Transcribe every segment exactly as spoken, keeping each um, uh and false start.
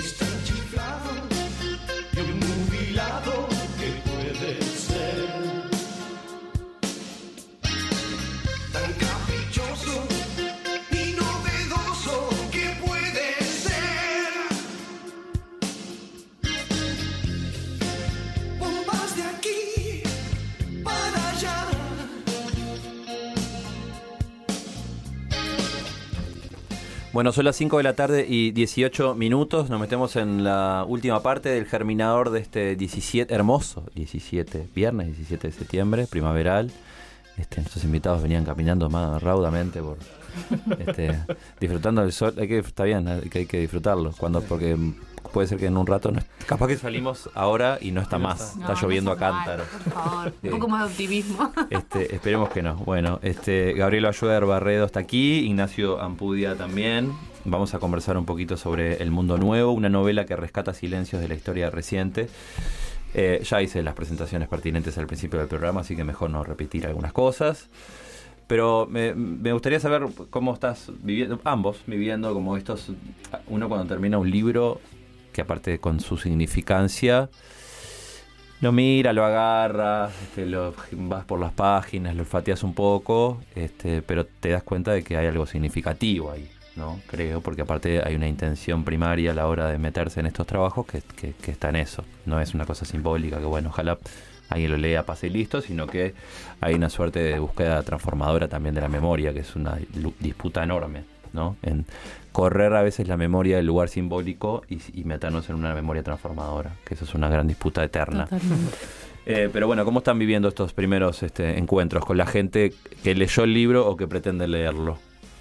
está chiflado y un jubilado que puede ser tan caprichoso y novedoso que puede ser. Bombas de aquí para allá. Bueno, son las cinco de la tarde y dieciocho minutos. Nos metemos en la última parte del germinador de este diecisiete, hermoso diecisiete, viernes diecisiete de septiembre, primaveral. Este, nuestros invitados venían caminando más raudamente por este, disfrutando del sol. Hay que, está bien, hay que, hay que disfrutarlo, cuando, porque puede ser que en un rato, no, capaz que salimos ahora y no está No más, está. está No, lloviendo no a sea cántaros. malo, por favor, Sí. un poco más de optimismo. Este, esperemos que no. Bueno, este, Gabriel Ayuder Barredo está aquí, Ignacio Ampudia también. Vamos a conversar un poquito sobre El Mundo Nuevo, una novela que rescata silencios de la historia reciente. Eh, ya hice las presentaciones pertinentes al principio del programa, así que mejor no repetir algunas cosas. Pero me, me gustaría saber cómo estás viviendo, ambos viviendo como estos, uno cuando termina un libro, que aparte con su significancia, lo mira, lo agarra, este, lo, vas por las páginas, lo olfateas un poco, este, pero te das cuenta de que hay algo significativo ahí, ¿no? Creo, porque aparte hay una intención primaria a la hora de meterse en estos trabajos que, que, que está en eso. No es una cosa simbólica que, bueno, ojalá alguien lo lea, pase y listo, sino que hay una suerte de búsqueda transformadora también de la memoria, que es una disputa enorme, ¿no? En correr a veces la memoria del lugar simbólico y, y meternos en una memoria transformadora, que eso es una gran disputa eterna. Totalmente. Eh, pero bueno, ¿cómo están viviendo estos primeros este, encuentros con la gente que leyó el libro o que pretende leerlo?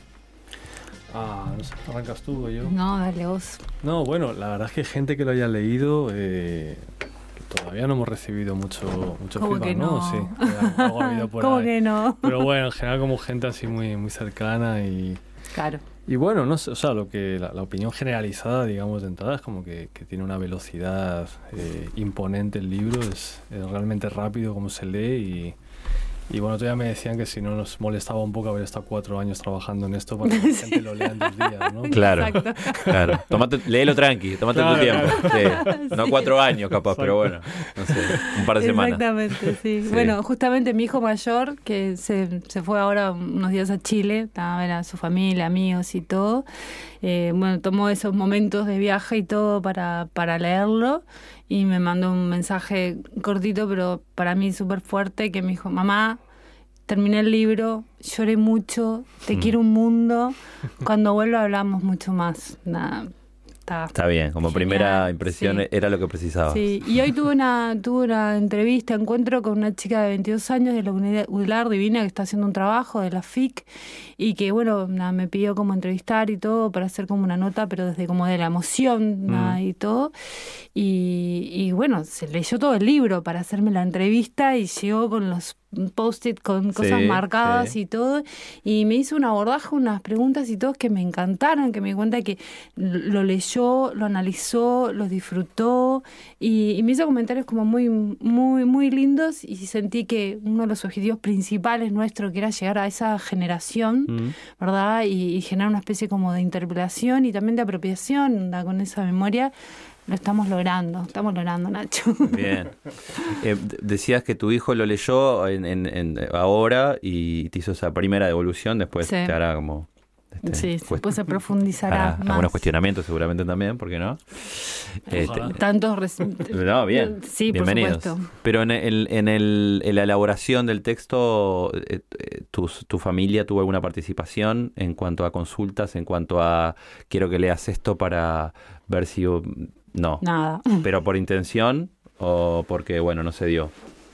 Ah, no sé, arrancas tú o yo. No, dale vos. No, bueno, la verdad es que gente que lo haya leído, eh, que todavía no hemos recibido mucho, mucho ¿Cómo feedback, que no? Sí, algo- algo ha habido por ¿Cómo ahí. que no? Pero bueno, en general como gente así muy, muy cercana y... Claro. Y bueno, no sé, o sea, lo que la, la opinión generalizada, digamos, de entrada es como que, que tiene una velocidad eh, imponente el libro, es, es realmente rápido como se lee y, y bueno, todavía me decían que si no nos molestaba un poco haber estado cuatro años trabajando en esto para que la gente lo lea en dos días, ¿no? Claro, Exacto. claro. Tomate, léelo tranqui, tomate Claro, tu tiempo. Sí. No Sí. cuatro años capaz, pero bueno, no sé, un par de semanas. Exactamente, sí. Sí. Bueno, justamente mi hijo mayor, que se, se fue ahora unos días a Chile, a ver a su familia, amigos y todo, eh, bueno, tomó esos momentos de viaje y todo para, para leerlo y me mandó un mensaje cortito, pero para mí súper fuerte, que me dijo, mamá, terminé el libro, lloré mucho, te Mm. quiero un mundo, cuando vuelva hablamos mucho más. Nada, está, Está bien, como Genial, primera impresión sí. era lo que precisaba. Sí, y hoy tuve una, tuve una entrevista, encuentro con una chica de veintidós años de la Unidad Udlar Divina que está haciendo un trabajo de la F I C y que, bueno, nada, me pidió como entrevistar y todo para hacer como una nota, pero desde como de la emoción, nada, y todo. Y, y bueno, se leyó todo el libro para hacerme la entrevista y llegó con los post-it con cosas Sí, marcadas sí. y todo, y me hizo un abordaje, unas preguntas y todo que me encantaron, que me di cuenta que lo leyó, lo analizó, lo disfrutó y, y me hizo comentarios como muy, muy, muy lindos y sentí que uno de los objetivos principales nuestro que era llegar a esa generación, Mm. ¿verdad? Y, y generar una especie como de interpelación y también de apropiación, ¿verdad? Con esa memoria. Lo estamos logrando, estamos logrando, Nacho. Bien. Eh, d- decías que tu hijo lo leyó en, en, en- ahora y te hizo esa primera devolución, después Sí. te hará como... este, Sí, cuest- después se profundizará hará más. algunos cuestionamientos seguramente también, ¿por qué no? Ojalá. Este, Tantos... res- no, bien. Sí, por Bienvenidos. supuesto. Pero en, el, en, el, en la elaboración del texto, eh, eh, tu, tu familia tuvo alguna participación en cuanto a consultas, en cuanto a quiero que leas esto para ver si... No, Nada. pero por intención o porque, bueno, no se dio.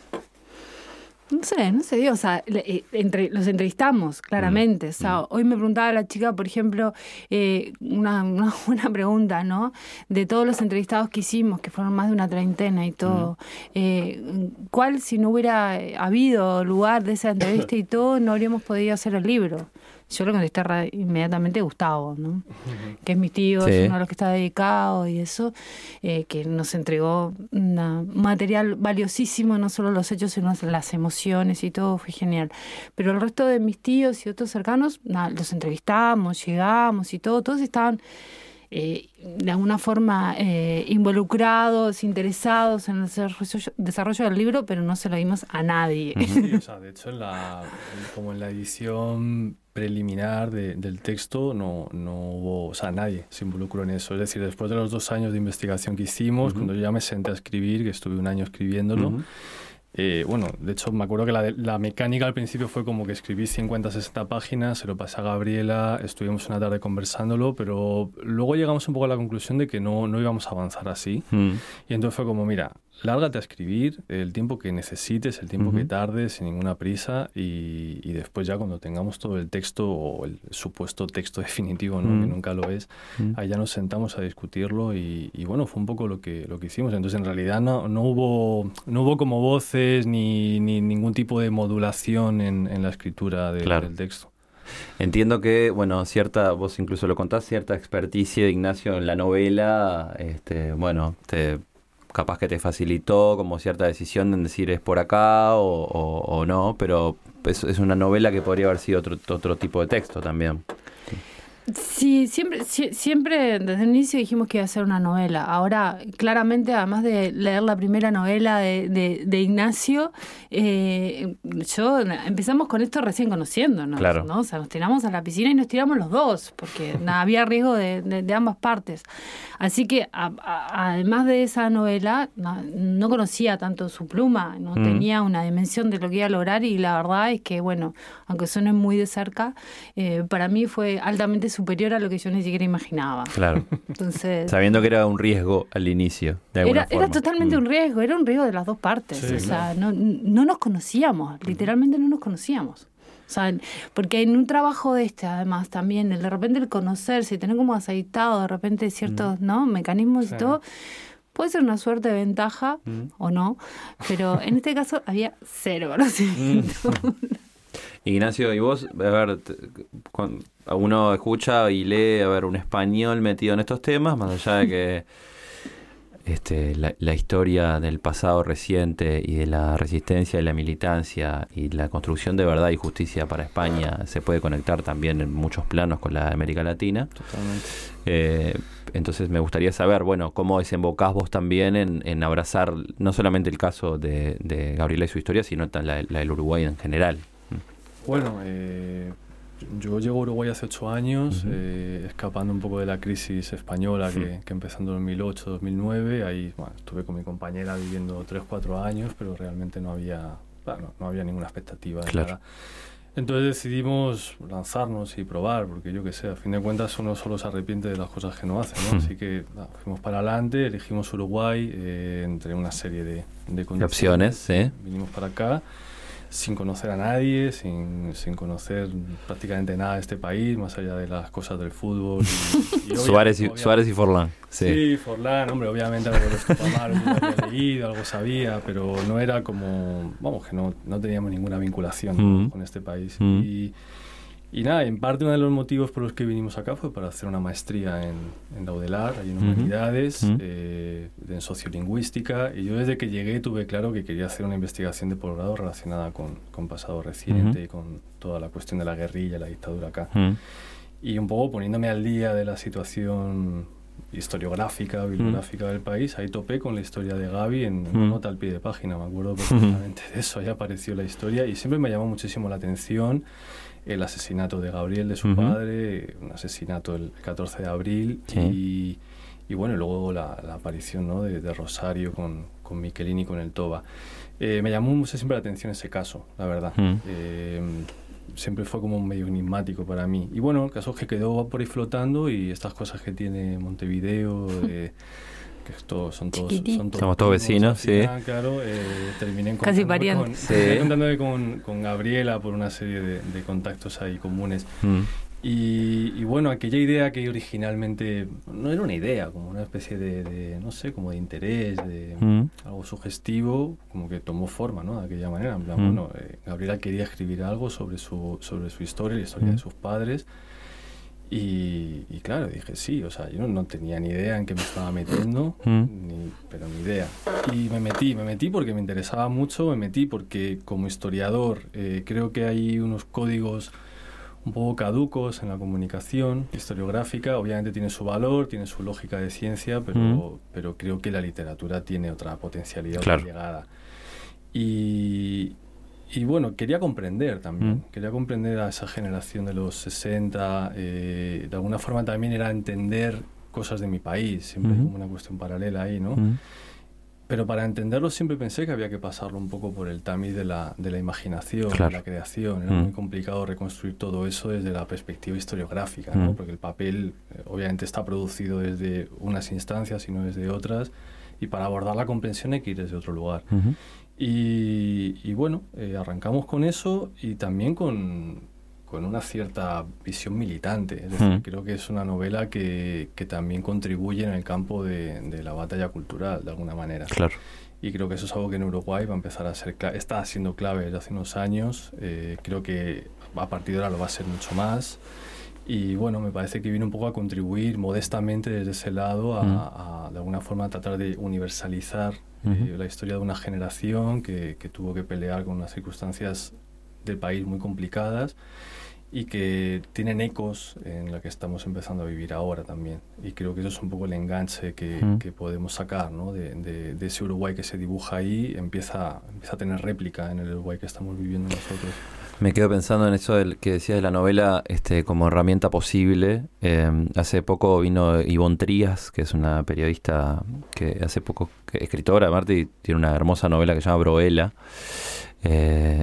No sé, no sé, digo, o sea, le- eh, entre, los entrevistamos, claramente. O sea, Mm. hoy me preguntaba la chica, por ejemplo, eh, una, una buena pregunta, ¿no? De todos los entrevistados que hicimos, que fueron más de una treintena y todo, eh, ¿cuál, si no hubiera habido lugar de esa entrevista y todo, no habríamos podido hacer el libro? Yo le contesté ra- inmediatamente Gustavo, ¿no? Que es mi tío, Sí. es uno de los que está dedicado y eso, eh, que nos entregó una- un material valiosísimo, no solo los hechos, sino las emociones y todo, fue genial. Pero el resto de mis tíos y otros cercanos, nada, los entrevistamos, llegamos y todo, todos estaban eh, de alguna forma eh, involucrados, interesados en el desarrollo, desarrollo del libro, pero no se lo dimos a nadie. Sí, o sea, de hecho, en la, en, como en la edición preliminar de, del texto no, no hubo, o sea, nadie se involucró en eso. Es decir, después de los dos años de investigación que hicimos, uh-huh. cuando yo ya me senté a escribir, que estuve un año escribiéndolo, uh-huh. Eh, bueno, de hecho me acuerdo que la, la mecánica al principio fue como que escribí cincuenta, sesenta páginas, se lo pasé a Gabriela, estuvimos una tarde conversándolo, pero luego llegamos un poco a la conclusión de que no, no íbamos a avanzar así. Mm. Y entonces fue como, mira, lárgate a escribir el tiempo que necesites, el tiempo uh-huh. que tardes, sin ninguna prisa, y, y después ya cuando tengamos todo el texto o el supuesto texto definitivo, ¿no? Uh-huh. que nunca lo es, uh-huh. ahí ya nos sentamos a discutirlo y, y bueno, fue un poco lo que, lo que hicimos. Entonces en realidad no, no, hubo, no hubo como voces ni, ni ningún tipo de modulación en, en la escritura de, claro. del texto. Entiendo que, bueno, cierta, vos incluso lo contás, cierta experticia de Ignacio en la novela, este, bueno, te... capaz que te facilitó como cierta decisión en decir es por acá o, o, o no, pero es, es una novela que podría haber sido otro, otro tipo de texto también. Sí, siempre, si, siempre desde el inicio dijimos que iba a ser una novela. Ahora, claramente, además de leer la primera novela de, de, de Ignacio, eh, yo empezamos con esto recién conociéndonos, claro. ¿no? O sea, nos tiramos a la piscina y nos tiramos los dos, porque nada, había riesgo de, de, de ambas partes. Así que, a, a, además de esa novela, no, no conocía tanto su pluma, no mm. tenía una dimensión de lo que iba a lograr, y la verdad es que, bueno, aunque suene muy de cerca, eh, para mí fue altamente superior a lo que yo ni siquiera imaginaba. Claro. Entonces, sabiendo que era un riesgo al inicio, de alguna era, forma. Era totalmente mm. un riesgo, era un riesgo de las dos partes. Sí, o sea, claro. no, no nos conocíamos, literalmente no nos conocíamos. O sea, porque en un trabajo de este, además, también, el de repente el conocerse y tener como aceitado de repente ciertos mm. ¿no? mecanismos sí. y todo, puede ser una suerte de ventaja mm. o no, pero en este caso había cero conocimiento. Mm. Ignacio, ¿y vos? A ver, te, cuando uno escucha y lee, a ver, un español metido en estos temas, más allá de que este, la, la historia del pasado reciente y de la resistencia y la militancia y la construcción de verdad y justicia para España se puede conectar también en muchos planos con la de América Latina. Totalmente. Eh, entonces me gustaría saber, bueno, cómo desembocás vos también en, en abrazar no solamente el caso de, de Gabriela y su historia, sino la, la del Uruguay en general. Bueno, eh, yo llego a Uruguay hace ocho años, uh-huh. eh, escapando un poco de la crisis española sí. que, que empezó en dos mil ocho, dos mil nueve. Ahí bueno, estuve con mi compañera viviendo tres, cuatro años, pero realmente no había, bueno, no había ninguna expectativa de claro. nada. Entonces decidimos lanzarnos y probar, porque yo qué sé, a fin de cuentas uno solo se arrepiente de las cosas que no hace, ¿no? Uh-huh. Así que no, fuimos para adelante, elegimos Uruguay eh, entre una serie de, de condiciones. Opciones, sí. Vinimos para acá, sin conocer a nadie, sin, sin conocer prácticamente nada de este país, más allá de las cosas del fútbol. Y, y Suárez, y, Suárez y Forlán. Sí. sí, Forlán, hombre, obviamente algo de los Tupamaros yo había leído, algo sabía, pero no era como, vamos, que no, no teníamos ninguna vinculación mm. con este país. Mm. Y, y nada, en parte uno de los motivos por los que vinimos acá fue para hacer una maestría en, en la UDELAR, ahí en Humanidades, mm-hmm. eh, en Sociolingüística, y yo desde que llegué tuve claro que quería hacer una investigación de posgrado relacionada con, con pasado reciente mm-hmm. y con toda la cuestión de la guerrilla, la dictadura acá. Mm. Y un poco poniéndome al día de la situación historiográfica, bibliográfica mm. del país, ahí topé con la historia de Gaby en mm. una nota al pie de página, me acuerdo perfectamente mm. de eso, ahí apareció la historia y siempre me llamó muchísimo la atención el asesinato de Gabriel, de su uh-huh. padre, un asesinato el catorce de abril sí. y, y bueno, luego la, la aparición, ¿no? de, de Rosario con, con Miquelín y con el Toba. Eh, me llamó mucho siempre la atención ese caso, la verdad. Uh-huh. Eh, siempre fue como medio enigmático para mí. Y bueno, el caso es que quedó por ahí flotando y estas cosas que tiene Montevideo, eh, que esto, son todos, son todos Estamos todos vecinos, final, sí. Claro, eh, terminé casi parientes. Con, sí. contándome con, con Gabriela por una serie de, de contactos ahí comunes. Mm. Y, y bueno, aquella idea que originalmente no era una idea, como una especie de, de no sé, como de interés, de mm. algo sugestivo, como que tomó forma, ¿no? De aquella manera. En plan, mm. bueno, eh, Gabriela quería escribir algo sobre su, sobre su historia, la historia mm. de sus padres. Y, y claro, dije sí, o sea, yo no, no tenía ni idea en qué me estaba metiendo, mm. ni, pero ni idea. Y me metí, me metí porque me interesaba mucho, me metí porque como historiador eh, creo que hay unos códigos un poco caducos en la comunicación historiográfica. Obviamente tiene su valor, tiene su lógica de ciencia, pero, Mm. pero creo que la literatura tiene otra potencialidad, Claro. otra llegada. Y, y bueno, quería comprender también, Mm. quería comprender a esa generación de los sesenta, eh, de alguna forma también era entender cosas de mi país, siempre hay Ujú. como una cuestión paralela ahí, ¿no? Mm. Pero para entenderlo siempre pensé que había que pasarlo un poco por el tamiz de la, de la imaginación, Claro. de la creación. Era Mm. muy complicado reconstruir todo eso desde la perspectiva historiográfica, ¿no? Mm. Porque el papel eh, obviamente está producido desde unas instancias y no desde otras, y para abordar la comprensión hay que ir desde otro lugar. Ujú. Y, y bueno, eh, arrancamos con eso y también con, con una cierta visión militante. Es decir, Mm. creo que es una novela que, que también contribuye en el campo de, de la batalla cultural, de alguna manera. Claro. Y creo que eso es algo que en Uruguay va a empezar a ser clave, está siendo clave desde hace unos años. Eh, creo que a partir de ahora lo va a ser mucho más. Y bueno, me parece que viene un poco a contribuir modestamente desde ese lado a, Mm. a, de alguna forma, tratar de universalizar Ujú. eh, la historia de una generación que, que tuvo que pelear con unas circunstancias del país muy complicadas y que tienen ecos en la que estamos empezando a vivir ahora también. Y creo que eso es un poco el enganche que, Mm. que podemos sacar, ¿no? de, de, de ese Uruguay que se dibuja ahí, empieza, empieza a tener réplica en el Uruguay que estamos viviendo nosotros. Me quedo pensando en eso del que decías de la novela este, como herramienta posible. Eh, hace poco vino Ivonne Trías, que es una periodista que hace poco, que, escritora, Marta, y tiene una hermosa novela que se llama Broela, eh,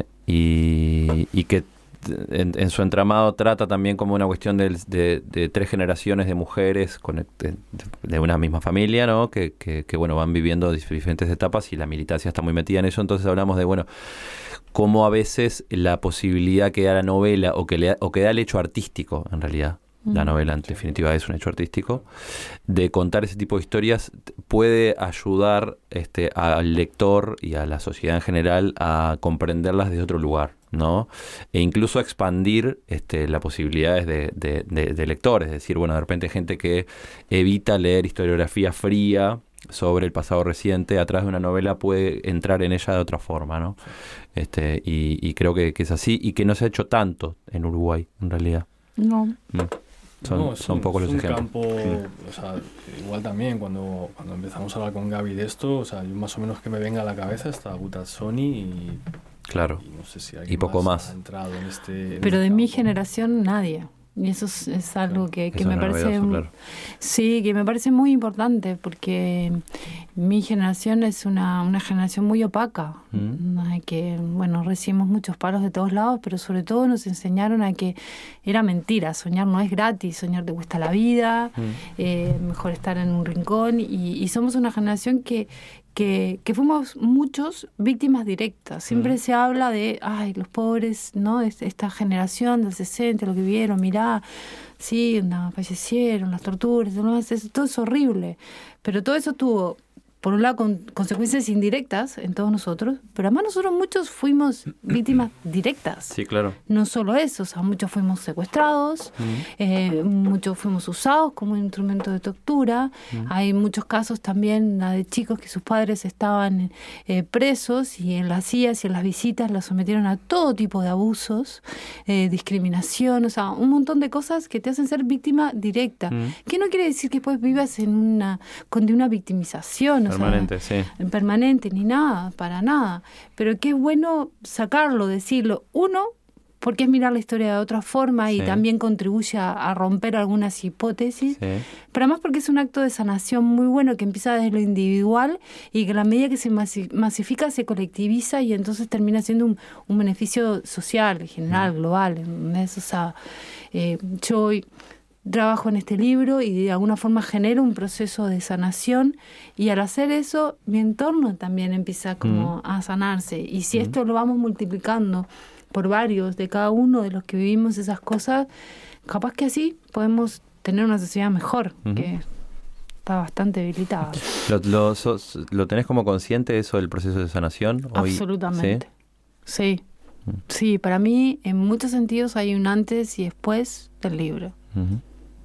y, y que en, en su entramado trata también como una cuestión del- de, de tres generaciones de mujeres conect- de, de una misma familia, ¿no? Que, que, que, bueno, van viviendo diferentes etapas y la militancia está muy metida en eso. Entonces hablamos de, bueno, cómo a veces la posibilidad que da la novela o que, le da, o que da el hecho artístico, en realidad, la Mm. novela en definitiva es un hecho artístico, de contar ese tipo de historias t- puede ayudar este, al lector y a la sociedad en general a comprenderlas desde otro lugar, ¿no? E incluso a expandir este, las posibilidades de, de, de, de lectores, es decir, bueno, de repente gente que evita leer historiografía fría sobre el pasado reciente a través de una novela puede entrar en ella de otra forma, ¿no? Este, y, y creo que, que es así y que no se ha hecho tanto en Uruguay, en realidad. No. Mm. Son, No, es son un- pocos es los un ejemplos. campo, o sea, igual también cuando, cuando empezamos a hablar con Gaby de esto, o sea, yo más o menos que me venga a la cabeza está Gutazzoni y, Claro. y no sé si alguien Y poco más. ha entrado en este en Pero este de mi campo. generación nadie. Y eso es, es algo que, que Eso me es parece novedoso, un- claro. sí, que me parece muy importante porque mi generación es una, una generación muy opaca, Mm. Hay que, bueno, recibimos muchos palos de todos lados, pero sobre todo nos enseñaron a que era mentira, soñar no es gratis, soñar te cuesta la vida, Mm. eh, mejor estar en un rincón y, y somos una generación que, que, que fuimos muchos víctimas directas. Siempre Mm. se habla de, ay, los pobres, ¿no? Es- Esta generación del sesenta, lo que vieron, mirá, sí, no, fallecieron, las torturas, ¿no? Es- es- todo es horrible. Pero todo eso tuvo, por un lado, con, consecuencias indirectas en todos nosotros, pero además nosotros muchos fuimos víctimas directas. Sí, claro. No solo eso, o sea, muchos fuimos secuestrados, eh, muchos fuimos usados como instrumento de tortura. Hay muchos casos también la de chicos que sus padres estaban eh, presos y en las I A S y en las visitas los sometieron a todo tipo de abusos, eh, discriminación, o sea, un montón de cosas que te hacen ser víctima directa. Mm. Que no quiere decir que después vivas en una, con de una victimización, o sea, Permanente, sí. permanente ni nada, para nada. Pero qué bueno sacarlo, decirlo. Uno, porque es mirar la historia de otra forma y Sí. también contribuye a, a romper algunas hipótesis. Sí. Pero además porque es un acto de sanación muy bueno que empieza desde lo individual y que a la medida que se masi- masifica se colectiviza y entonces termina siendo un, un beneficio social, general, global. ¿Entendés? O sea, eh, yo hoy trabajo en este libro y de alguna forma genero un proceso de sanación y al hacer eso mi entorno también empieza como a sanarse y si esto lo vamos multiplicando por varios de cada uno de los que vivimos esas cosas, capaz que así podemos tener una sociedad mejor, Ujú. que está bastante debilitada. ¿Lo, lo, sos- ¿Lo tenés como consciente eso del proceso de sanación? Hoy- Absolutamente. ¿Sí? Sí. Sí, para mí en muchos sentidos hay un antes y después del libro. Ujú.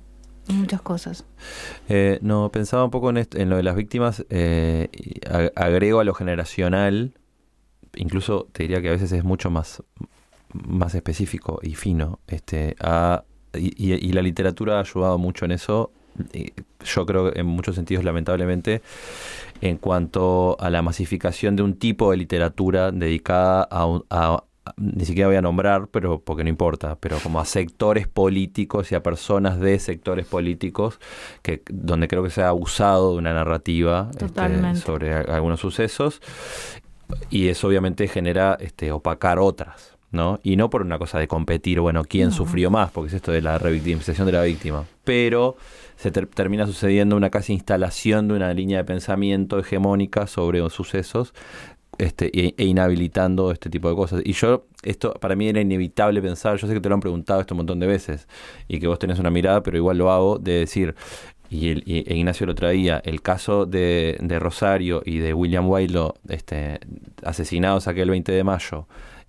Muchas cosas. Eh, no, pensaba un poco en, esto, en lo de las víctimas, eh, y ag- agrego a lo generacional, incluso te diría que a veces es mucho más más específico y fino. Este, ha, y, y, y la literatura ha ayudado mucho en eso. Yo creo en muchos sentidos, lamentablemente, en cuanto a la masificación de un tipo de literatura dedicada a, un, a, a ni siquiera voy a nombrar, pero porque no importa, pero como a sectores políticos y a personas de sectores políticos, que donde creo que se ha abusado de una narrativa este, sobre a, algunos sucesos, y eso obviamente genera este, opacar otras, ¿no? Y no por una cosa de competir, bueno, quién no. sufrió más, porque es esto de la revictimización de la víctima, pero se ter- termina sucediendo una casi instalación de una línea de pensamiento hegemónica sobre los sucesos este, e, e inhabilitando este tipo de cosas. Y yo, esto para mí era inevitable pensar, yo sé que te lo han preguntado esto un montón de veces y que vos tenés una mirada, pero igual lo hago, de decir, y, el, y e Ignacio lo traía, el caso de, de Rosario y de William Wylo, este, asesinados aquel veinte de mayo,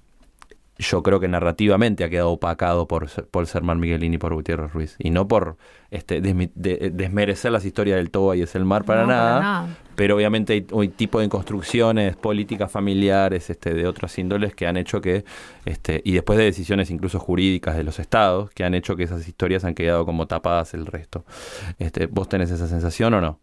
yo creo que narrativamente ha quedado opacado por, por Sermán Miguelín y por Gutiérrez Ruiz. Y no por este, desmi, de, desmerecer las historias del Toba y el Mar para, no, nada, para nada. Pero obviamente hay un tipo de construcciones políticas familiares este, de otras índoles que han hecho que, este, y después de decisiones incluso jurídicas de los estados, que han hecho que esas historias han quedado como tapadas el resto. Este, ¿Vos tenés esa sensación o no?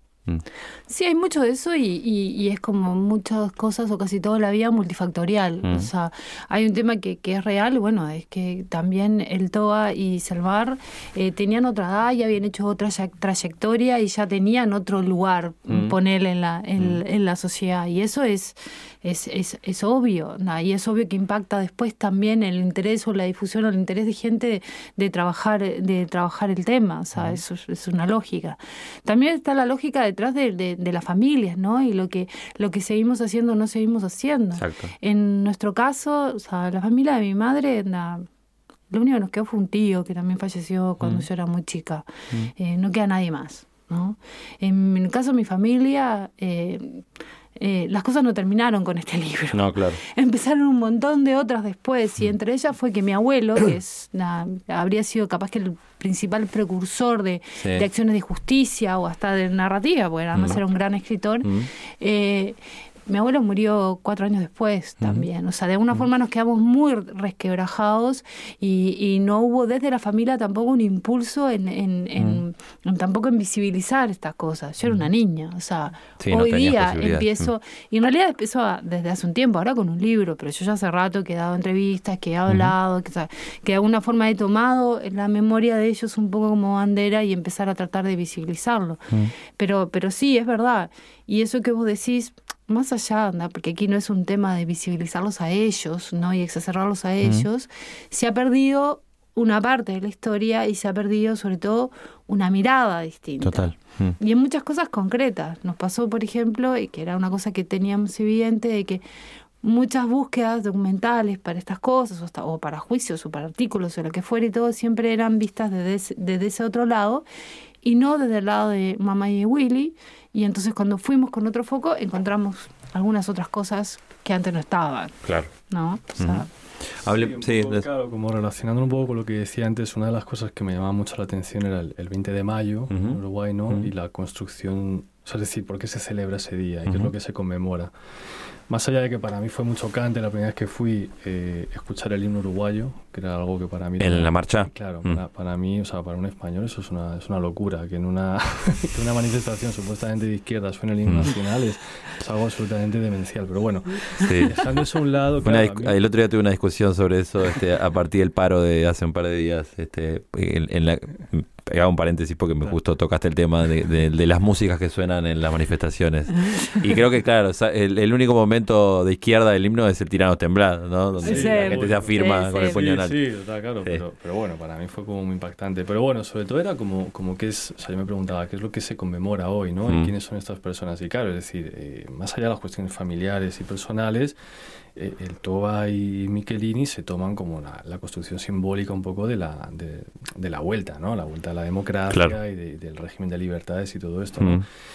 Sí, hay mucho de eso y, y, y es como muchas cosas o casi toda la vida multifactorial. Mm. O sea, hay un tema que, que es real, bueno, es que también el Toba y Selvar eh, tenían otra edad, ya habían hecho otra trayectoria y ya tenían otro lugar, mm. ponerle en la, en, mm. en la sociedad. Y eso es, es, es, es obvio, ¿no? Y es obvio que impacta después también el interés o la difusión o el interés de gente de, de trabajar de trabajar el tema. O sea, mm. eso es, es una lógica. También está la lógica de detrás de, de, de las familias, ¿no? Y lo que lo que seguimos haciendo o no seguimos haciendo. Exacto. En nuestro caso, o sea, la familia de mi madre, na, lo único que nos quedó fue un tío que también falleció cuando mm. yo era muy chica. Mm. Eh, no queda nadie más, ¿no? En el caso de mi familia, eh, eh, las cosas no terminaron con este libro. No, claro. Empezaron un montón de otras después, y entre ellas fue que mi abuelo, que es na, habría sido capaz que el principal precursor de, sí. de acciones de justicia o hasta de narrativa, porque además mm. era un gran escritor, mm. eh, mi abuelo murió cuatro años después también. Uh-huh. O sea, de alguna uh-huh. forma nos quedamos muy resquebrajados y, y no hubo desde la familia tampoco un impulso en, en, uh-huh. en, en tampoco en visibilizar estas cosas. Yo era una niña, o sea, sí, hoy no día empiezo, uh-huh. y en realidad empezó a, desde hace un tiempo, ahora con un libro, pero yo ya hace rato que he dado entrevistas, que he hablado, uh-huh. que, o sea, que de alguna forma he tomado la memoria de ellos un poco como bandera y empezar a tratar de visibilizarlo. Uh-huh. Pero, pero sí, es verdad. Y eso que vos decís, más allá, ¿no? Porque aquí no es un tema de visibilizarlos a ellos, ¿no? Y exacerbarlos a ellos, uh-huh. se ha perdido una parte de la historia y se ha perdido sobre todo una mirada distinta. Total. Uh-huh. Y en muchas cosas concretas. Nos pasó, por ejemplo, y que era una cosa que teníamos evidente, de que muchas búsquedas documentales para estas cosas, o, hasta, o para juicios, o para artículos, o lo que fuera y todo, siempre eran vistas desde ese, desde ese otro lado, y no desde el lado de mamá y de Willy. Y entonces cuando fuimos con otro foco encontramos algunas otras cosas que antes no estaban. Claro. ¿No? O sea, uh-huh. Hable, sí, poco, claro, como relacionando un poco con lo que decía antes, una de las cosas que me llamaba mucho la atención era el, el veinte de mayo uh-huh. en Uruguay, ¿no? Uh-huh. Y la construcción, o sea, es decir, por qué se celebra ese día y uh-huh. qué es lo que se conmemora. Más allá de que para mí fue muy chocante la primera vez que fui eh, escuchar el himno uruguayo, que era algo que para mí... ¿En era, la marcha? Claro, mm. para, para mí, o sea, para un español eso es una, es una locura, que en una, que una manifestación supuestamente de izquierda suene el himno mm. nacional es, es algo absolutamente demencial. Pero bueno, sí. dejando eso a un lado... Claro, discu- mí... El otro día tuve una discusión sobre eso este, a partir del paro de hace un par de días. Este, en, en la... Hago un paréntesis porque me justo tocaste el tema de, de, de las músicas que suenan en las manifestaciones. Y creo que, claro, el, el único momento de izquierda del himno es el Tirano Temblado, ¿no? Donde sí, la gente se afirma sí, con sí. el puño en alto. Sí, sí, está claro, sí. Pero, pero bueno, para mí fue como muy impactante. Pero bueno, sobre todo era como, como que es, o sea, yo me preguntaba, ¿qué es lo que se conmemora hoy, no? Mm. ¿Y quiénes son estas personas? Y claro, es decir, eh, más allá de las cuestiones familiares y personales, eh, el Toba y Michelini se toman como la, la construcción simbólica un poco de la, de, de la vuelta, ¿no? La vuelta a la democracia. Claro. Y de, del régimen de libertades y todo esto, ¿no? Mm.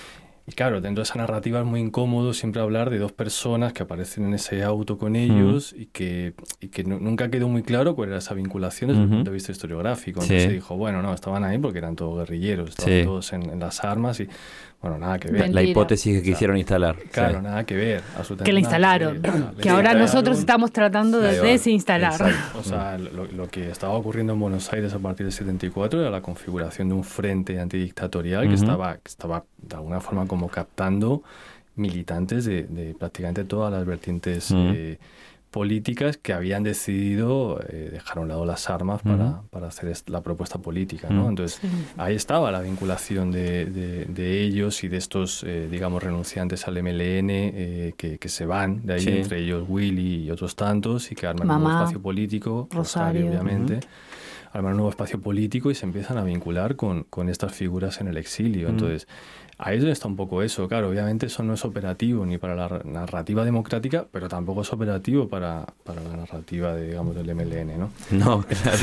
Y claro, dentro de esa narrativa es muy incómodo siempre hablar de dos personas que aparecen en ese auto con ellos mm. y que, y que no, nunca quedó muy claro cuál era esa vinculación desde uh-huh. el punto de vista historiográfico. Entonces sí. se dijo, bueno, no, estaban ahí porque eran todos guerrilleros, estaban sí. todos en, en las armas y, bueno, nada que ver. Mentira. La hipótesis que quisieron instalar. Claro, sí. nada que ver. Que la instalaron. Que, ver. que ahora nosotros estamos tratando de desinstalar. Exacto. O sea, lo, lo que estaba ocurriendo en Buenos Aires a partir del setenta y cuatro era la configuración de un frente antidictatorial uh-huh. que, estaba, que estaba de alguna forma como captando militantes de, de prácticamente todas las vertientes uh-huh. eh, políticas que habían decidido eh, dejar a un lado las armas para, uh-huh. para hacer la propuesta política, ¿no? Entonces, sí. ahí estaba la vinculación de, de, de ellos y de estos, eh, digamos, renunciantes al M L N eh, que, que se van de ahí, sí. entre ellos Willy y otros tantos, y que arman Mamá, un nuevo espacio político, Rosario, Rosario obviamente, uh-huh. arman un nuevo espacio político y se empiezan a vincular con, con estas figuras en el exilio. Uh-huh. Entonces, ahí es donde está un poco eso. Claro, obviamente eso no es operativo ni para la narrativa democrática, pero tampoco es operativo para, para la narrativa de, digamos, del M L N, ¿no? No, claro.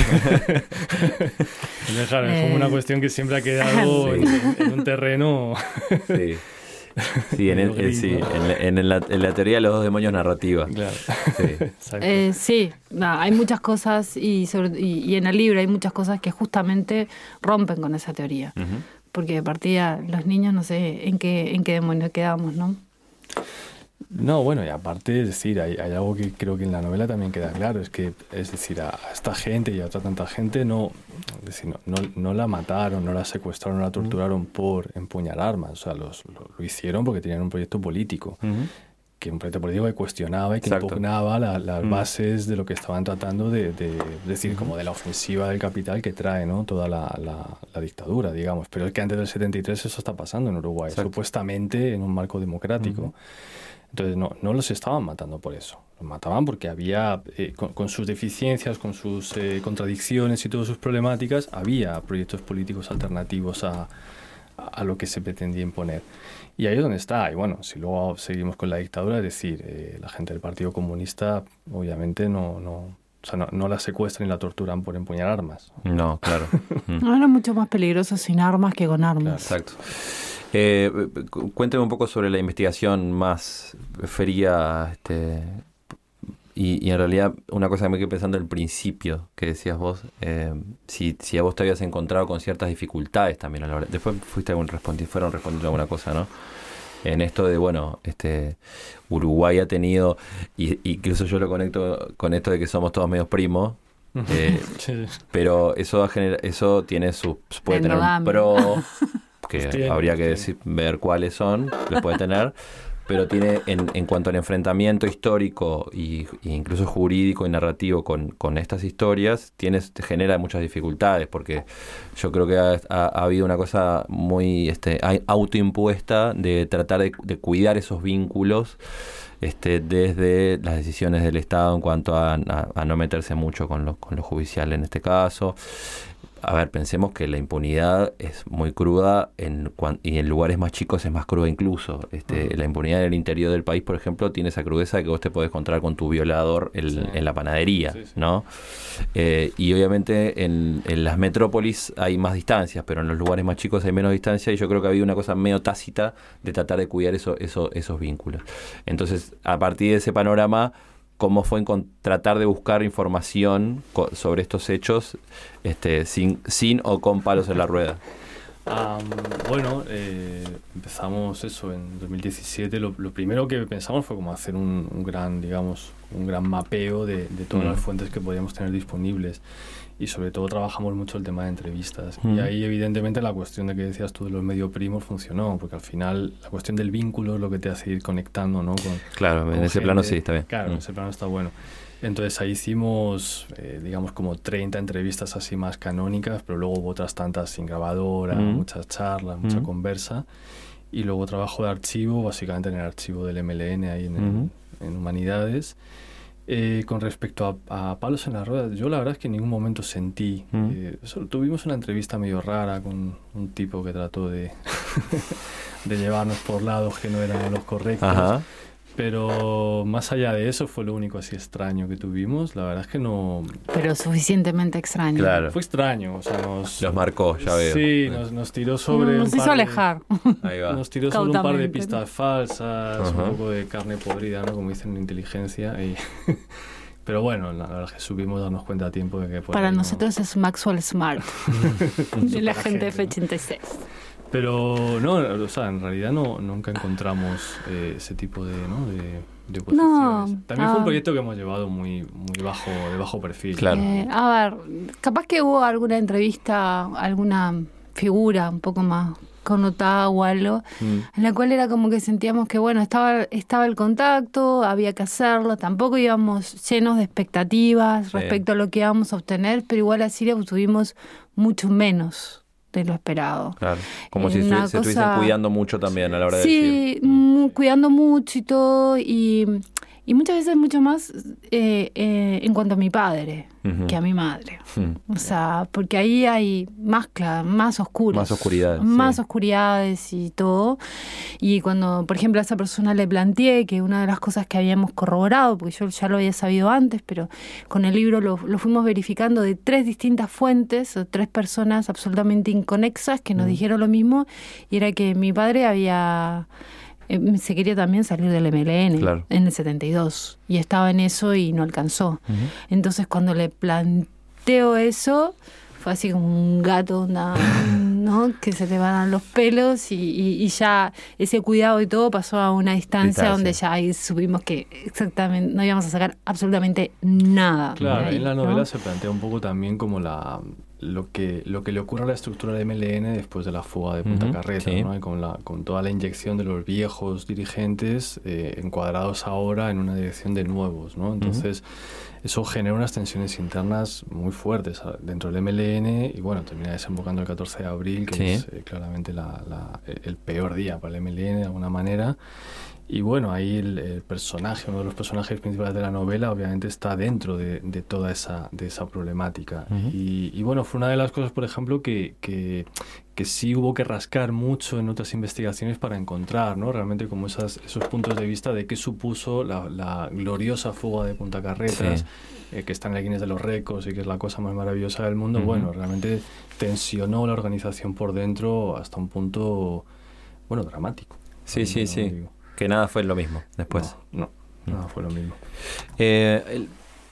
Entonces, claro, es como una cuestión que siempre ha quedado sí. en, en un terreno... Sí. Sí, en, el, el, sí en, en, la, en la teoría de los dos demonios narrativa. Claro. Sí, eh, sí. No, hay muchas cosas y, sobre, y, y en el libro hay muchas cosas que justamente rompen con esa teoría. Uh-huh. Porque de partida los niños no sé en qué, en qué demonios quedamos, ¿no? No, bueno, y aparte, es decir, hay, hay algo que creo que en la novela también queda claro, es que, es decir, a esta gente y a otra tanta gente no, es decir, no, no, no la mataron, no la secuestraron, no la torturaron por empuñar armas, o sea, los, lo, lo hicieron porque tenían un proyecto político, uh-huh. que un proyecto político que cuestionaba y que Exacto. impugnaba la, las uh-huh. bases de lo que estaban tratando de, de, de decir, uh-huh. como de la ofensiva del capital que trae, ¿no? Toda la, la, la dictadura, digamos. Pero es que antes del setenta y tres eso está pasando en Uruguay, Exacto. supuestamente en un marco democrático. Uh-huh. Entonces no, no los estaban matando por eso, los mataban porque había, eh, con, con sus deficiencias, con sus eh, contradicciones y todas sus problemáticas, había proyectos políticos alternativos a, a lo que se pretendía imponer. Y ahí es donde está. Y bueno, si luego seguimos con la dictadura, es decir, eh, la gente del Partido Comunista obviamente no... no O sea, no, no la secuestran y la torturan por empuñar armas. No, claro. No, era mucho más peligroso sin armas que con armas. Claro, exacto. Eh, cuénteme un poco sobre la investigación más fría este, y, y en realidad una cosa que me quedé pensando al principio que decías vos, eh, si, si a vos te habías encontrado con ciertas dificultades también a la hora. Después fuiste algún respondi, fueron respondiendo alguna cosa, ¿no? En esto de, bueno, este Uruguay ha tenido, y, y incluso yo lo conecto con esto de que somos todos medios primos, eh, sí. pero eso genera, eso tiene sus, puede tener un pro, que Hostia, habría que decir, ver cuáles son, que puede tener, pero tiene en, en cuanto al enfrentamiento histórico y, y incluso jurídico y narrativo con, con estas historias, tienes, te genera muchas dificultades, porque yo creo que ha, ha, ha habido una cosa muy este, autoimpuesta de tratar de, de cuidar esos vínculos este, desde las decisiones del Estado en cuanto a, a, a no meterse mucho con lo, con lo judicial en este caso. A ver, pensemos que la impunidad es muy cruda en, y en lugares más chicos es más cruda incluso. Este, uh-huh. La impunidad en el interior del país, por ejemplo, tiene esa crudeza de que vos te podés encontrar con tu violador el, sí. en la panadería, sí, sí. ¿no? Eh, y obviamente en, en las metrópolis hay más distancias, pero en los lugares más chicos hay menos distancia y yo creo que ha habido una cosa medio tácita de tratar de cuidar eso, eso, esos vínculos. Entonces, a partir de ese panorama, cómo fue en con, tratar de buscar información co- sobre estos hechos este, sin, sin o con palos en la rueda. Um, bueno, eh, empezamos eso en dos mil diecisiete. Lo, lo primero que pensamos fue como hacer un, un gran, digamos, un gran mapeo de, de todas mm. las fuentes que podíamos tener disponibles. Y sobre todo trabajamos mucho el tema de entrevistas. Mm. Y ahí evidentemente la cuestión de que decías tú de los medio primos funcionó, porque al final la cuestión del vínculo es lo que te hace ir conectando, ¿no? Con, claro, con en ese gente. plano sí, está bien. Claro, mm. en ese plano está bueno. Entonces ahí hicimos, eh, digamos, como treinta entrevistas así más canónicas, pero luego hubo otras tantas sin grabadora, mm. muchas charlas, mm. mucha conversa. Y luego trabajo de archivo, básicamente en el archivo del M L N, ahí en, mm. el, en Humanidades. Eh, con respecto a, a palos en las ruedas, yo la verdad es que en ningún momento sentí. Mm. Eh, solo tuvimos una entrevista medio rara con un tipo que trató de, de llevarnos por lados que no eran los correctos. Ajá. Pero más allá de eso fue lo único así extraño que tuvimos. La verdad es que no... Pero suficientemente extraño. Claro. Fue extraño, o sea, nos... Los marcó, ya veo. Sí, nos, nos tiró sobre Nos un hizo par de- alejar. Ahí va. Nos tiró sobre un par de Cautamente, pistas ¿no? falsas, Ajá. un poco de carne podrida, ¿no? Como dicen en inteligencia. Y... Pero bueno, la verdad es que supimos darnos cuenta a tiempo de que... por Para ahí no- nosotros es Maxwell Smart, de la gente F ¿no? ochenta y seis. Pero no, o sea, en realidad no, nunca encontramos eh, ese tipo de, ¿no? de, de oposiciones. No, También fue un ah. proyecto que hemos llevado muy, muy bajo, de bajo perfil. Claro. Eh, a ver, capaz que hubo alguna entrevista, alguna figura un poco más connotada o algo, Mm. en la cual era como que sentíamos que, bueno, estaba, estaba el contacto, había que hacerlo, tampoco íbamos llenos de expectativas Sí. respecto a lo que íbamos a obtener, pero igual así obtuvimos mucho menos de lo esperado. Claro. Como Eh, si una estu- se estuviesen cosa- cuidando mucho también a la hora de Sí, decir. mu- cuidando mucho y todo, y, y muchas veces mucho más eh, eh, en cuanto a mi padre Ujú. que a mi madre. Mm. O sea, porque ahí hay más cla- más oscuros. Más oscuridades, Más sí. oscuridades y todo. Y cuando, por ejemplo, a esa persona le planteé que una de las cosas que habíamos corroborado, porque yo ya lo había sabido antes, pero con el libro lo, lo fuimos verificando de tres distintas fuentes, o tres personas absolutamente inconexas que nos dijeron lo mismo, y era que mi padre había... eh, se quería también salir del M L N Claro. en el setenta y dos y estaba en eso y no alcanzó. Ujú. Entonces cuando le planteo eso, fue así como un gato, una- ¿no? Que se te van los pelos y, y- y ya ese cuidado y todo pasó a una distancia, Distancia. donde ya ahí supimos que exactamente no íbamos a sacar absolutamente nada. Claro, de ahí, en la ¿no? novela se plantea un poco también como la lo que lo que le ocurre a la estructura de M L N después de la fuga de Punta Ujú, Carreta, sí. ¿no? Y con la con toda la inyección de los viejos dirigentes eh, encuadrados ahora en una dirección de nuevos, ¿no? Entonces eso genera unas tensiones internas muy fuertes a- dentro del M L N y bueno, termina desembocando el catorce de abril, que Sí. es eh, claramente la, la- el peor día para el M L N de alguna manera. Y bueno, ahí el, el personaje, uno de los personajes principales de la novela, obviamente está dentro de, de toda esa, de esa problemática. Ujú. y, y bueno, fue una de las cosas, por ejemplo, que, que, que sí hubo que rascar mucho en otras investigaciones para encontrar, ¿no? Realmente como esas, esos puntos de vista de qué supuso la, la gloriosa fuga de Punta Carretas, Sí. eh, que está en el Guinness de los récords y que es la cosa más maravillosa del mundo. Ujú. Bueno, realmente tensionó la organización por dentro hasta un punto, bueno, dramático. Sí, sí, No sí. digo. Que nada fue lo mismo después. No, no, nada fue lo mismo. Eh, el-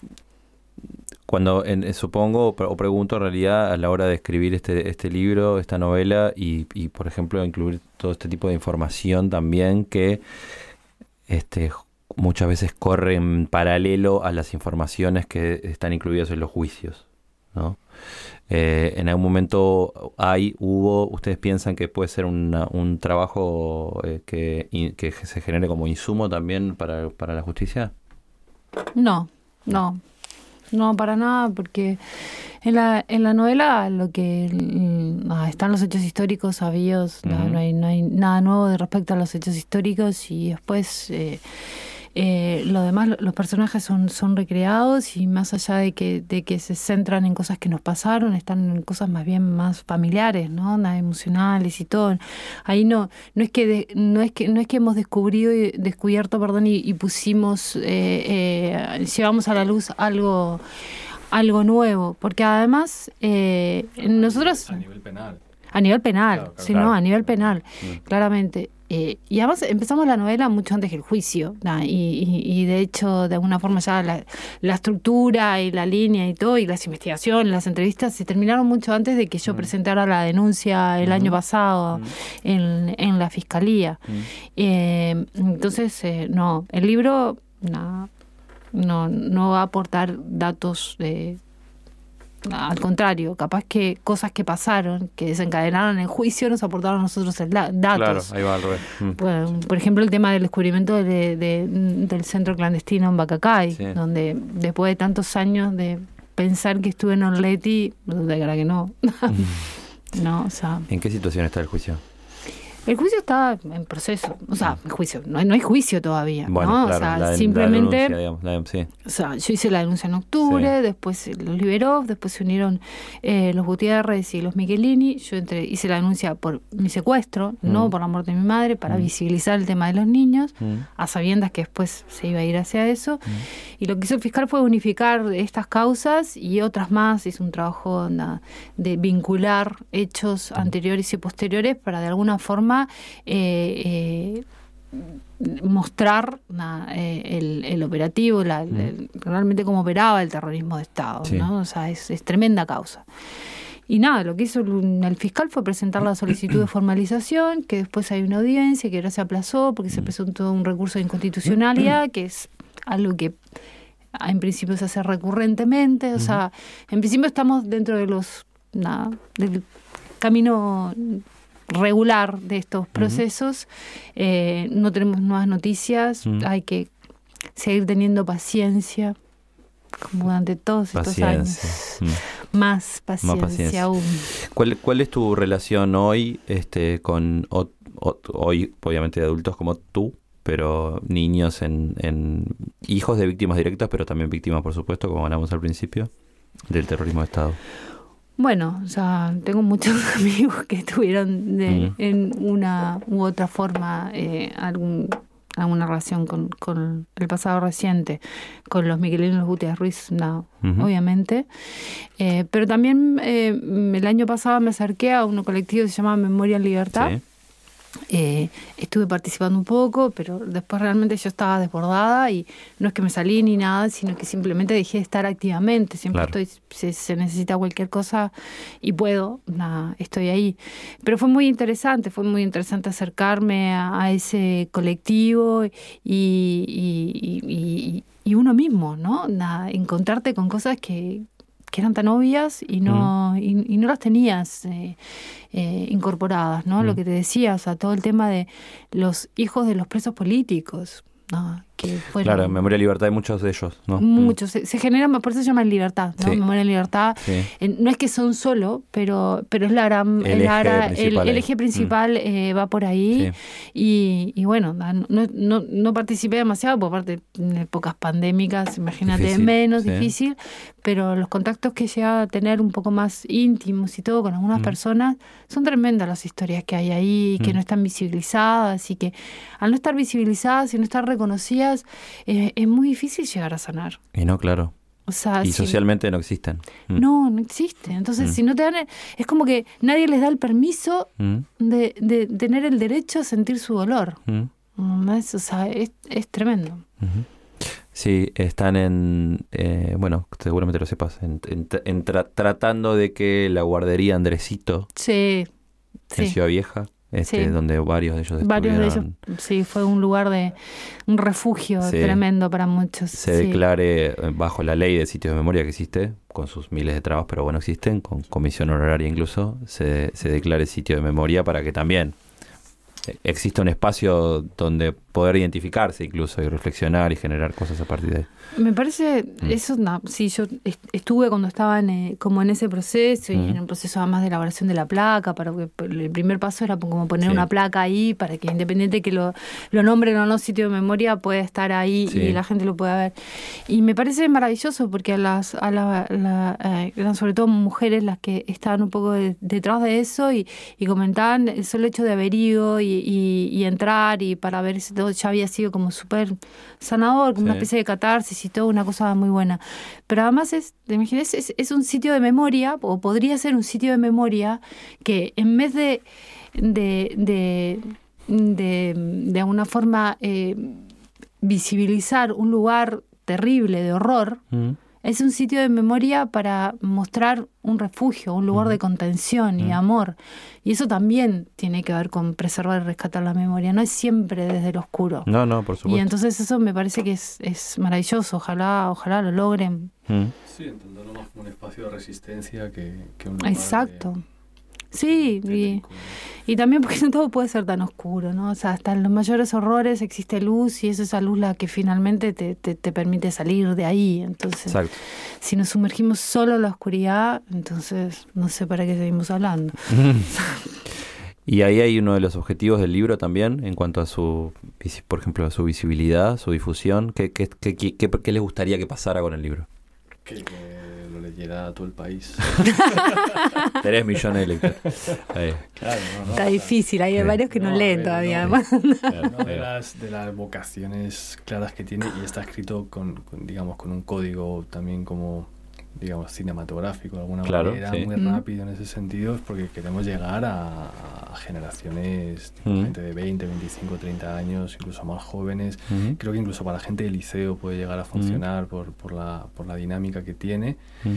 cuando en- eh, supongo o pregunto en realidad a la hora de escribir este este libro, esta novela y, y por ejemplo incluir todo este tipo de información también que este muchas veces corre en paralelo a las informaciones que están incluidas en los juicios, ¿no? Eh, en algún momento hay, hubo, ¿ustedes piensan que puede ser una- un trabajo eh, que, in- que se genere como insumo también para, para la justicia? No, no, no para nada, porque en la, en la novela lo que mm, ah, están los hechos históricos sabidos, no, Ujú. no hay, no hay nada nuevo de respecto a los hechos históricos y después eh, eh, lo demás, los personajes son, son recreados y más allá de que, de que se centran en cosas que nos pasaron, están en cosas más bien más familiares, ¿no? Nada emocionales y todo. Ahí no, no es que de- no es que no es que hemos descubrido y descubierto, perdón, y, y pusimos, eh, eh, llevamos a la luz algo, algo nuevo, porque además eh, nosotros A nivel penal. a nivel penal, Claro, claro, sí, claro. no, a nivel penal, Mm. claramente. Eh, y además empezamos la novela mucho antes que el juicio, nah, y, y, y de hecho, de alguna forma ya la, la estructura y la línea y todo, y las investigaciones, las entrevistas, se terminaron mucho antes de que yo Mm. presentara la denuncia el Ujú. año pasado Mm. en, en la fiscalía. Mm. Eh, entonces, eh, no, el libro nah, no, no va a aportar datos de... Al contrario, capaz que cosas que pasaron, que desencadenaron el juicio, nos aportaron a nosotros el da- datos. Claro, ahí va al revés. Mm. Bueno, por ejemplo, el tema del descubrimiento de- de- del centro clandestino en Bacacay, Sí. donde después de tantos años de pensar que estuve en Orleti, de verdad que no. No, o sea, ¿En qué situación está el juicio? El juicio está en proceso, o sea, el juicio, no hay, no hay juicio todavía, Bueno, ¿no? claro, o sea, la, simplemente, la denuncia, digamos, la, sí. o sea, yo hice la denuncia en octubre, Sí. después se los liberó, después se unieron eh, los Gutiérrez y los Michelini, yo entré, hice la denuncia por mi secuestro, Mm. no por la muerte de mi madre, para Mm. visibilizar el tema de los niños, Mm. a sabiendas que después se iba a ir hacia eso, Mm. y lo que hizo el fiscal fue unificar estas causas y otras más, hizo un trabajo na, de vincular hechos anteriores y posteriores para de alguna forma eh, eh, mostrar na, eh, el, el operativo, la, Mm. el- realmente cómo operaba el terrorismo de Estado, Sí. ¿no? O sea, es, es tremenda causa. Y nada, lo que hizo el, el fiscal fue presentar la solicitud de formalización, que después hay una audiencia, que ahora se aplazó porque se presentó un recurso de inconstitucionalidad, que es algo que en principio se hace recurrentemente. O sea, en principio estamos dentro de los nada, del camino regular de estos procesos. Eh, no tenemos nuevas noticias, Ujú. hay que seguir teniendo paciencia, como durante todos estos Paciencia. años. Mm. Más paciencia, paciencia. aún. ¿Cuál, ¿Cuál es tu relación hoy este, con, o- o- hoy obviamente de adultos como tú, pero niños en, en hijos de víctimas directas, pero también víctimas, por supuesto, como hablamos al principio, del terrorismo de Estado? Bueno, o sea, tengo muchos amigos que tuvieron de, Mm. en una u otra forma eh, algún, alguna relación con, con el pasado reciente, con los Miguelinos y los Gutiérrez Ruiz, no, Ujú. obviamente. Eh, pero también eh, el año pasado me acerqué a un colectivo que se llama Memoria en Libertad. Sí. Eh, estuve participando un poco, pero después realmente yo estaba desbordada y no es que me salí ni nada, sino que simplemente dejé de estar activamente. Siempre Claro. estoy, si se necesita cualquier cosa y puedo, nada, estoy ahí. Pero fue muy interesante, fue muy interesante acercarme a, a ese colectivo y, y, y, y, y uno mismo, ¿no? Nada, encontrarte con cosas que que eran tan obvias y no, y, y no las tenías eh, eh, incorporadas, ¿no? Mm. Lo que te decía, o sea, todo el tema de los hijos de los presos políticos, ¿no? Que fueron Claro, en Memoria y Libertad hay muchos de ellos, ¿no? muchos, se, se generan, por eso se llama Libertad, ¿no? Sí. Memoria en Libertad. Sí. Eh, no es que son solo, pero pero es la gran, El la eje gran- el, principal el ahí. eje principal eh, va por ahí. Sí. Y, y bueno, no, no, no participé demasiado, por parte de épocas pandémicas, imagínate, Difícil, menos sí. difícil, pero los contactos que he llegado a tener un poco más íntimos y todo con algunas Mm. personas, son tremendas las historias que hay ahí, que Mm. no están visibilizadas y que al no estar visibilizadas y no estar reconocidas, eh, es muy difícil llegar a sanar. Y no, claro. O sea, Y si- socialmente no existen. Mm. no, no existe. Entonces, Mm. si no te dan, el- es como que nadie les da el permiso Mm. de, de tener el derecho a sentir su dolor. Mm. Mm, es- o sea, es, es tremendo. Ujú. Sí, están en, eh, bueno, seguramente lo sepas, en, en- en tra- tratando de que la guardería Andresito Sí, en sí. Ciudad Vieja, este, Sí. donde varios de ellos Varios de ellos, estuvieron, sí, fue un lugar de un refugio Sí. tremendo para muchos. se sí. declare eh, bajo la ley de sitios de memoria que existe, con sus miles de trabas, pero bueno, existen, con comisión honoraria incluso, se, se declare sitio de memoria para que también eh, exista un espacio donde poder identificarse incluso y reflexionar y generar cosas a partir de ahí. Me parece, Mm. eso, no, sí, yo est- estuve cuando estaba en, eh, como en ese proceso y Mm. en el proceso además de elaboración de la placa, para que el primer paso era como poner Sí. una placa ahí para que independiente que lo, lo nombren o no sitio de memoria pueda estar ahí Sí. y la gente lo pueda ver. Y me parece maravilloso porque a las, a la, la, eh, eran sobre todo mujeres las que estaban un poco de- detrás de eso y, y comentaban el solo hecho de haber ido y, y, y entrar y para ver si todo ya había sido como súper sanador, como una Sí. especie de catarsis y todo, una cosa muy buena. Pero además es, te imaginas, es, es un sitio de memoria, o podría ser un sitio de memoria, que en vez de de, de, de, de alguna forma eh, visibilizar un lugar terrible de horror, Mm. es un sitio de memoria para mostrar un refugio, un lugar Ujú. de contención y de Mm. amor. Y eso también tiene que ver con preservar y rescatar la memoria. No es siempre desde lo oscuro. No, no, por Y supuesto. entonces eso me parece que es, es maravilloso. Ojalá, ojalá lo logren. Mm. Sí, entenderlo más como un espacio de resistencia que, que un lugar Exacto. de- Sí, de y, vínculo. y también porque no todo puede ser tan oscuro, ¿no? O sea, hasta en los mayores horrores existe luz y es esa luz la que finalmente te, te, te permite salir de ahí. Entonces, Exacto. si nos sumergimos solo en la oscuridad, entonces no sé para qué seguimos hablando. Y ahí hay uno de los objetivos del libro también, en cuanto a su, por ejemplo, a su visibilidad, su difusión. ¿Qué, qué, qué, qué, qué, qué les gustaría que pasara con el libro? Que, que lo leyera a todo el país. Tres millones de lectores. Ahí. Claro, no, no, Está o sea, difícil, hay Sí. varios que no, No, a leen ver, todavía. no. Claro, Una de claro. las, de las vocaciones claras que tiene, y está escrito con, con, digamos, con un código también como, digamos, cinematográfico de alguna Claro, manera, sí. muy Mm. rápido en ese sentido, es porque queremos llegar a, a generaciones, tipo, Mm. gente de veinte, veinticinco, treinta años, incluso más jóvenes. Ujú. Creo que incluso para gente de liceo puede llegar a funcionar por, por, la, por la dinámica que tiene. Ujú.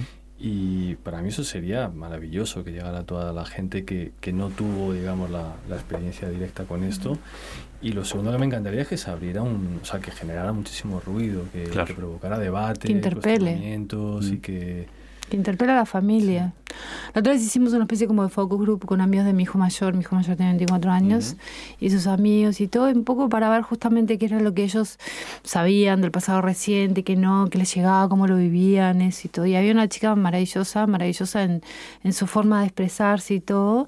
Y para mí eso sería maravilloso, que llegara a toda la gente que, que no tuvo, digamos, la, la experiencia directa con esto. Y lo segundo que me encantaría es que se abriera un, o sea, que generara muchísimo ruido, que, Claro. que provocara debate, Que interpele. cuestionamientos Mm. y que... Que interpela a la familia. La otra vez hicimos una especie como de focus group con amigos de mi hijo mayor. Mi hijo mayor tiene veinticuatro años. Y sus amigos y todo, un poco para ver justamente qué era lo que ellos sabían del pasado reciente, que no, que les llegaba, cómo lo vivían, eso y todo. Y había una chica maravillosa, maravillosa en, en su forma de expresarse y todo,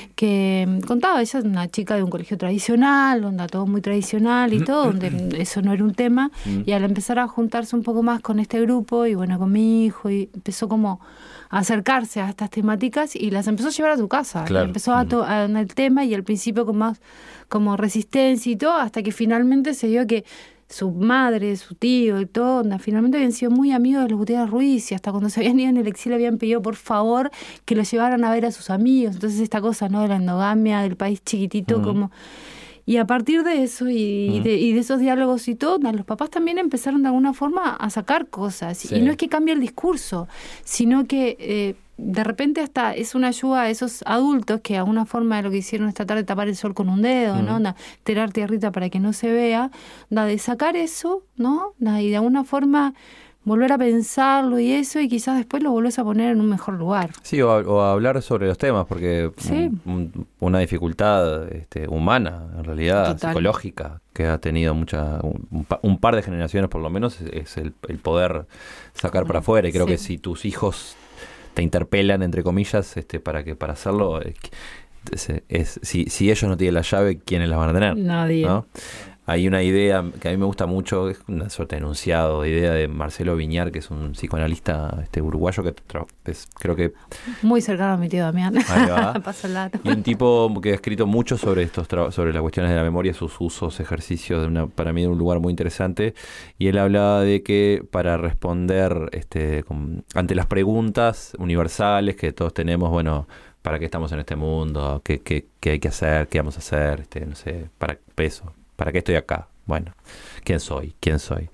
que contaba, ella es una chica de un colegio tradicional, donde todo muy tradicional y todo, donde eso no era un tema. Y al empezar a juntarse un poco más con este grupo, y bueno, con mi hijo, y empezó como a acercarse a estas temáticas y las empezó a llevar a su casa. Claro. Y empezó a to- a- en el tema y al principio con más como resistencia y todo, hasta que finalmente se dio que su madre, su tío y todo, onda, finalmente habían sido muy amigos de los Gutiérrez Ruiz, y hasta cuando se habían ido en el exilio habían pedido por favor que los llevaran a ver a sus amigos. Entonces esta cosa, ¿no?, de la endogamia, del país chiquitito, Ujú. como... Y a partir de eso y, Ujú. de, y de esos diálogos y todo, los papás también empezaron de alguna forma a sacar cosas. Sí. Y no es que cambie el discurso, sino que eh, de repente hasta es una ayuda a esos adultos que de alguna forma de lo que hicieron esta tarde, tapar el sol con un dedo, ¿no? Ujú. Da, tirar tierrita para que no se vea, da, de sacar eso, ¿no? Da, y de alguna forma volver a pensarlo y eso, y quizás después lo volvés a poner en un mejor lugar. Sí, o, a- o a hablar sobre los temas, porque Sí. un- un- una dificultad este, humana, en realidad, Total. psicológica, que ha tenido mucha un, un pa- un par de generaciones por lo menos, es, es el, el poder sacar para afuera. Y creo Sí. que si tus hijos te interpelan, entre comillas, este, para que para hacerlo, es, que- es, es- si, si ellos no tienen la llave, ¿quiénes las van a tener? Nadie. ¿No? Hay una idea que a mí me gusta mucho, es una suerte de enunciado, de idea de Marcelo Viñar, que es un psicoanalista este uruguayo que tra- es, creo que Muy cercano a mi tío Damián. Ahí va. Paso el dato. y un tipo que ha escrito mucho sobre estos tra- sobre las cuestiones de la memoria, sus usos, ejercicios, de una, para mí de un lugar muy interesante. Y él hablaba de que para responder este, con- ante las preguntas universales que todos tenemos, bueno, ¿para qué estamos en este mundo? ¿Qué, qué, qué hay que hacer? ¿Qué vamos a hacer? Este, no sé, ¿para peso? ¿Para qué estoy acá? Bueno, ¿quién soy? ¿Quién soy?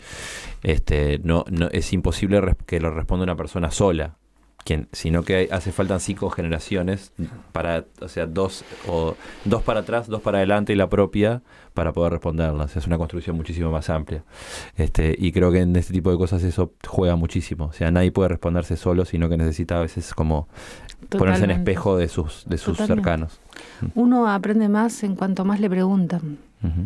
Este, no, no, es imposible res- que lo responda una persona sola. Quien, sino que hay- hace falta cinco generaciones para, o sea, dos o dos para atrás, dos para adelante y la propia para poder responderlas. Es una construcción muchísimo más amplia. Este, y creo que en este tipo de cosas eso juega muchísimo. O sea, nadie puede responderse solo, sino que necesita a veces como ponerse en Totalmente. espejo de sus, de sus Totalmente. cercanos. Uno aprende más en cuanto más le preguntan. Ujú.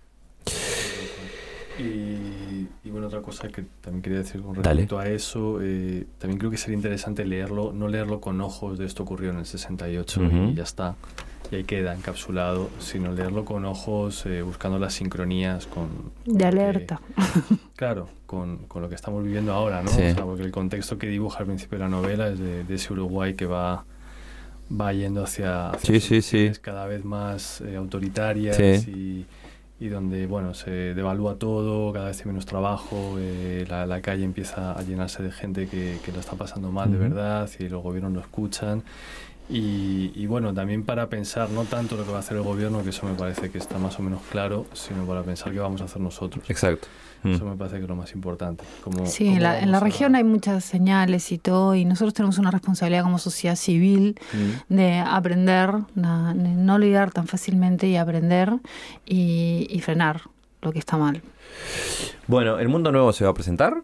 Y, y bueno, otra cosa que también quería decir con Dale. respecto a eso, eh, también creo que sería interesante leerlo, no leerlo con ojos de esto ocurrió en el sesenta y ocho Ujú. y ya está, y ahí queda encapsulado, sino leerlo con ojos, eh, buscando las sincronías con... con De lo que- alerta. claro, con, con lo que estamos viviendo ahora, ¿no? Sí. O sea, porque el contexto que dibuja al principio de la novela es de, de ese Uruguay que va, va yendo hacia, hacia Sí, sí, sí. soluciones cada vez más eh, autoritarias Sí. y, y donde, bueno, se devalúa todo, cada vez hay menos trabajo, eh, la, la calle empieza a llenarse de gente que, que lo está pasando mal de Ujú. verdad y los gobiernos no escuchan. Y, y bueno, también para pensar no tanto lo que va a hacer el gobierno, que eso me parece que está más o menos claro, sino para pensar qué vamos a hacer nosotros. Exacto. Mm. Eso me parece que es lo más importante. Cómo- Sí, cómo en la, en la vamos a- región hay muchas señales y todo, y nosotros tenemos una responsabilidad como sociedad civil Mm. de aprender, na- de no olvidar tan fácilmente y aprender y, y frenar lo que está mal. Bueno, ¿el mundo nuevo se va a presentar?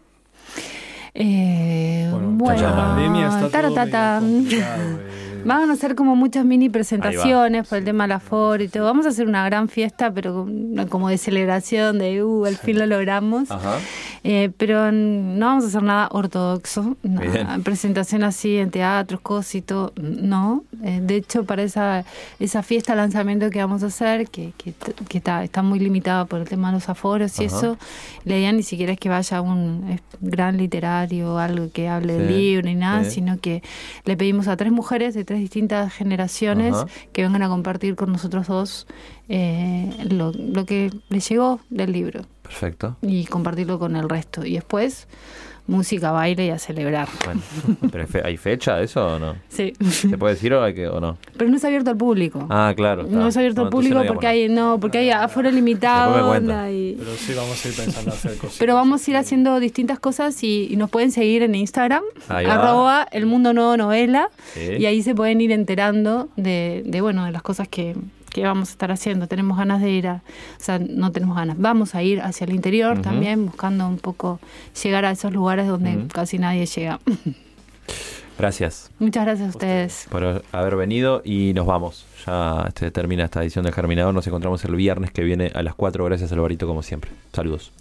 Eh, Bueno, bueno, la pandemia está todo taratatán. medio complicado, eh. Van a hacer como muchas mini presentaciones por el Sí, tema de la sí, aforo y sí. todo. Vamos a hacer una gran fiesta, pero con- como de celebración, de uh, al fin lo logramos. Ajá. Eh, pero no vamos a hacer nada ortodoxo, Bien. nada, presentación así en teatros, cosas y todo, no. Eh, de hecho, para esa esa fiesta lanzamiento que vamos a hacer, que, que, que está, está muy limitada por el tema de los aforos y Ajá. eso, la idea ni siquiera es que vaya un eh, gran literario o algo que hable del Sí, libro ni nada, sí. sino que le pedimos a tres mujeres de tres distintas generaciones Ajá. que vengan a compartir con nosotros dos eh, lo, lo que les llegó del libro Perfecto. y compartirlo con el resto. Y después, música, baile y a celebrar. Bueno, pero hay fe- ¿hay fecha de eso o no? Sí. ¿Se puede decir o hay que o no? Pero no es abierto al público. Ah, claro. está. No es abierto No, al entonces público no digamos porque nada. hay no porque hay aforo Después me limitado. cuenta. onda, y- Pero sí vamos a ir pensando hacer cosas. Pero vamos a ir haciendo distintas cosas y, y nos pueden seguir en Instagram, Ahí va. arroba el mundo nuevo novela, Sí. y ahí se pueden ir enterando de, de bueno de las cosas que, que vamos a estar haciendo. Tenemos ganas de ir a, o sea, no tenemos ganas, vamos a ir hacia el interior Ujú. también, buscando un poco llegar a esos lugares donde Ujú. casi nadie llega. Gracias Muchas gracias a ustedes. por haber venido y nos vamos. Ya este, termina esta edición del Germinador. Nos encontramos el viernes que viene a las cuatro. Gracias, Alvarito, como siempre. Saludos.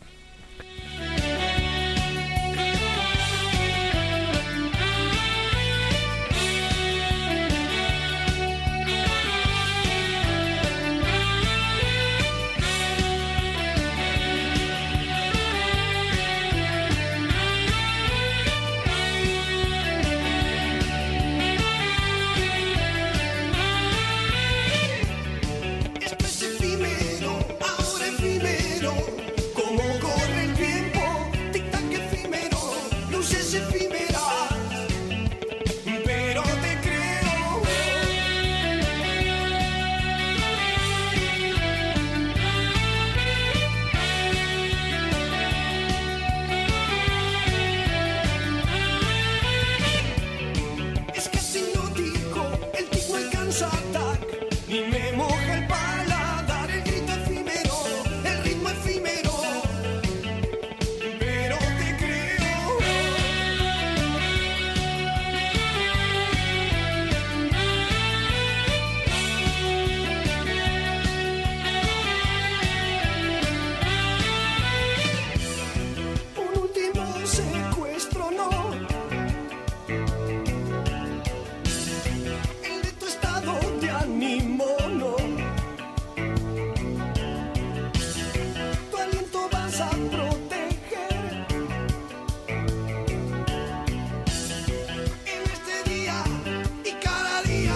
Esto es efímero, ahora efímero, como corre el tiempo, tic-tac efímero, luces efímeras, pero te creo. Es casi hipnótico, el tipo alcanza atac, ni me moja el paladar, el grito efímero, el ritmo efímero, pero te creo. Un último secuestro, no. El de tu estado de ánimo, no. Tu aliento vas a proteger. En este día y cada día.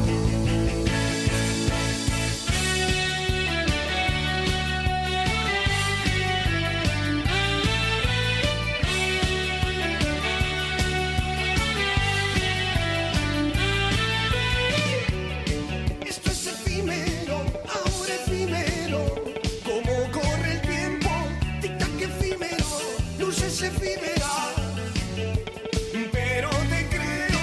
Esto es efímero, ahora efímero, como corre el tiempo, tic-tac efímero, luces efímeras, pero te creo.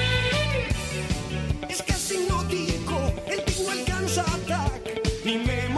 Es casi hipnótico, el tipo alcanza atac, ni me